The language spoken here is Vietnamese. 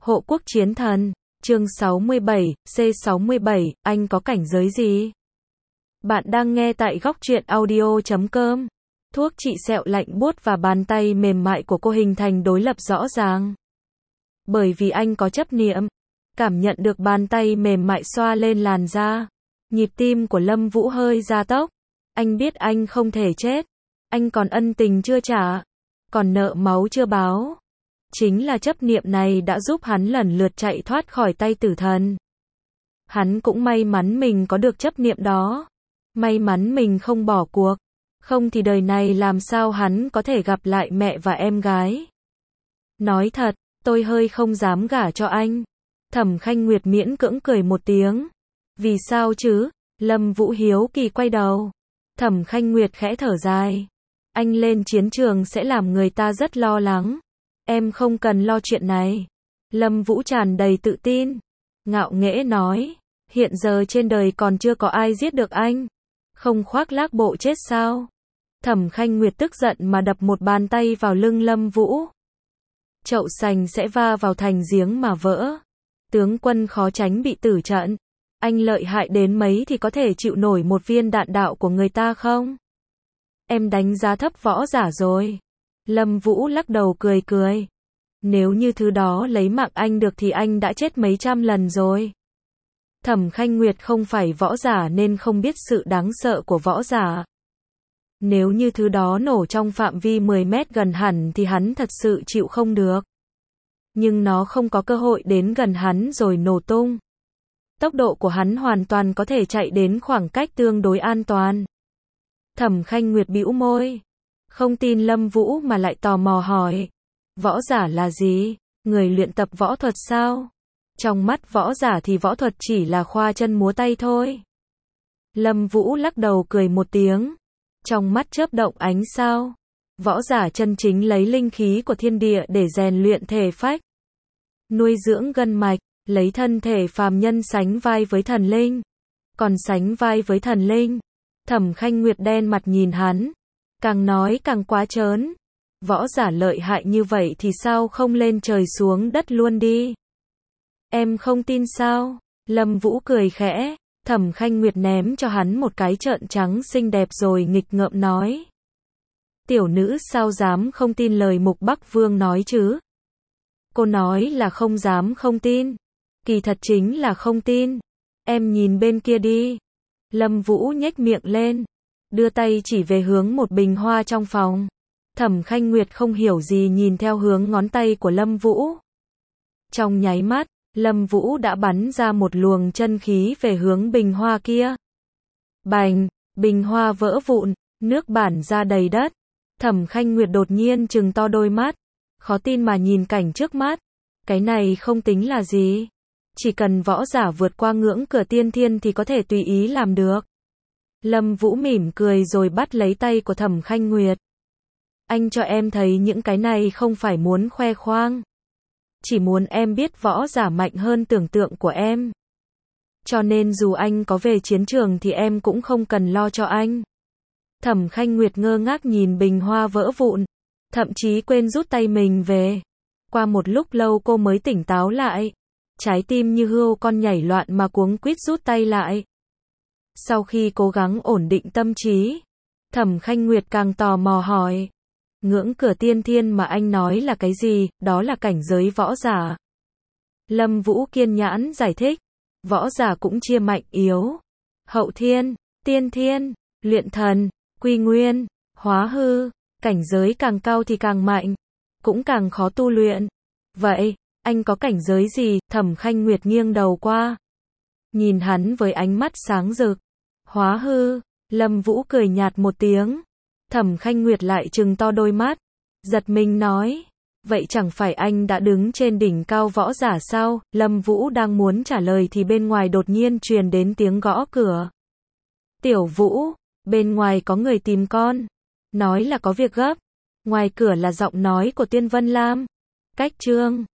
Hộ quốc chiến thần, chương 67, C67, anh có cảnh giới gì? Bạn đang nghe tại góc truyện audio.com. Thuốc trị sẹo lạnh buốt và bàn tay mềm mại của cô hình thành đối lập rõ ràng. Bởi vì anh có chấp niệm, cảm nhận được bàn tay mềm mại xoa lên làn da. Nhịp tim của Lâm Vũ hơi gia tốc. Anh biết anh không thể chết. Anh còn ân tình chưa trả. Còn nợ máu chưa báo. Chính là chấp niệm này đã giúp hắn lần lượt chạy thoát khỏi tay tử thần. Hắn cũng may mắn mình có được chấp niệm đó. May mắn mình không bỏ cuộc. Không thì đời này làm sao hắn có thể gặp lại mẹ và em gái. Nói thật, tôi hơi không dám gả cho anh. Thẩm Khanh Nguyệt miễn cưỡng cười một tiếng. Vì sao chứ? Lâm Vũ hiếu kỳ quay đầu. Thẩm Khanh Nguyệt khẽ thở dài. Anh lên chiến trường sẽ làm người ta rất lo lắng. Em không cần lo chuyện này. Lâm Vũ tràn đầy tự tin. Ngạo nghễ nói. Hiện giờ trên đời còn chưa có ai giết được anh. Không khoác lác bộ chết sao? Thẩm Khanh Nguyệt tức giận mà đập một bàn tay vào lưng Lâm Vũ. Chậu sành sẽ va vào thành giếng mà vỡ. Tướng quân khó tránh bị tử trận. Anh lợi hại đến mấy thì có thể chịu nổi một viên đạn đạo của người ta không? Em đánh giá thấp võ giả rồi. Lâm Vũ lắc đầu cười cười. Nếu như thứ đó lấy mạng anh được thì anh đã chết mấy trăm lần rồi. Thẩm Khanh Nguyệt không phải võ giả nên không biết sự đáng sợ của võ giả. Nếu như thứ đó nổ trong phạm vi 10 mét gần hẳn thì hắn thật sự chịu không được. Nhưng nó không có cơ hội đến gần hắn rồi nổ tung. Tốc độ của hắn hoàn toàn có thể chạy đến khoảng cách tương đối an toàn. Thẩm Khanh Nguyệt bĩu môi. Không tin Lâm Vũ mà lại tò mò hỏi. Võ giả là gì? Người luyện tập võ thuật sao? Trong mắt võ giả thì võ thuật chỉ là khoa chân múa tay thôi. Lâm Vũ lắc đầu cười một tiếng. Trong mắt chớp động ánh sao. Võ giả chân chính lấy linh khí của thiên địa để rèn luyện thể phách. Nuôi dưỡng gân mạch, lấy thân thể phàm nhân sánh vai với thần linh. Còn sánh vai với thần linh. Thẩm Khanh Nguyệt đen mặt nhìn hắn. Càng nói càng quá trớn. Võ giả lợi hại như vậy thì sao không lên trời xuống đất luôn đi? Em không tin sao? Lâm Vũ cười khẽ. Thẩm Khanh Nguyệt ném cho hắn một cái trợn trắng xinh đẹp rồi nghịch ngợm nói. Tiểu nữ sao dám không tin lời Mục Bắc Vương nói chứ? Cô nói là không dám không tin. Kỳ thật chính là không tin. Em nhìn bên kia đi. Lâm Vũ nhếch miệng lên. Đưa tay chỉ về hướng một bình hoa trong phòng. Thẩm Khanh Nguyệt không hiểu gì nhìn theo hướng ngón tay của Lâm Vũ. Trong nháy mắt, Lâm Vũ đã bắn ra một luồng chân khí về hướng bình hoa kia. Bành, bình hoa vỡ vụn, nước bản ra đầy đất. Thẩm Khanh Nguyệt đột nhiên trừng to đôi mắt. Khó tin mà nhìn cảnh trước mắt. Cái này không tính là gì. Chỉ cần võ giả vượt qua ngưỡng cửa tiên thiên thì có thể tùy ý làm được. Lâm Vũ mỉm cười rồi bắt lấy tay của Thẩm Khanh Nguyệt. Anh cho em thấy những cái này không phải muốn khoe khoang. Chỉ muốn em biết võ giả mạnh hơn tưởng tượng của em. Cho nên dù anh có về chiến trường thì em cũng không cần lo cho anh. Thẩm Khanh Nguyệt ngơ ngác nhìn bình hoa vỡ vụn. Thậm chí quên rút tay mình về. Qua một lúc lâu cô mới tỉnh táo lại. Trái tim như hươu con nhảy loạn mà cuống quýt rút tay lại. Sau khi cố gắng ổn định tâm trí, Thẩm Khanh Nguyệt càng tò mò hỏi. Ngưỡng cửa tiên thiên mà anh nói là cái gì? Đó là cảnh giới võ giả. Lâm Vũ kiên nhẫn giải thích. Võ giả cũng chia mạnh yếu. Hậu thiên, tiên thiên, luyện thần, quy nguyên, hóa hư. Cảnh giới càng cao thì càng mạnh. Cũng càng khó tu luyện. Vậy, anh có cảnh giới gì? Thẩm Khanh Nguyệt nghiêng đầu qua. Nhìn hắn với ánh mắt sáng rực. Hóa hư. Lâm Vũ cười nhạt một tiếng. Thẩm Khanh Nguyệt lại trừng to đôi mắt. Giật mình nói. Vậy chẳng phải anh đã đứng trên đỉnh cao võ giả sao? Lâm Vũ đang muốn trả lời thì bên ngoài đột nhiên truyền đến tiếng gõ cửa. Tiểu Vũ, bên ngoài có người tìm con. Nói là có việc gấp. Ngoài cửa là giọng nói của Tiên Vân Lam. Cách chương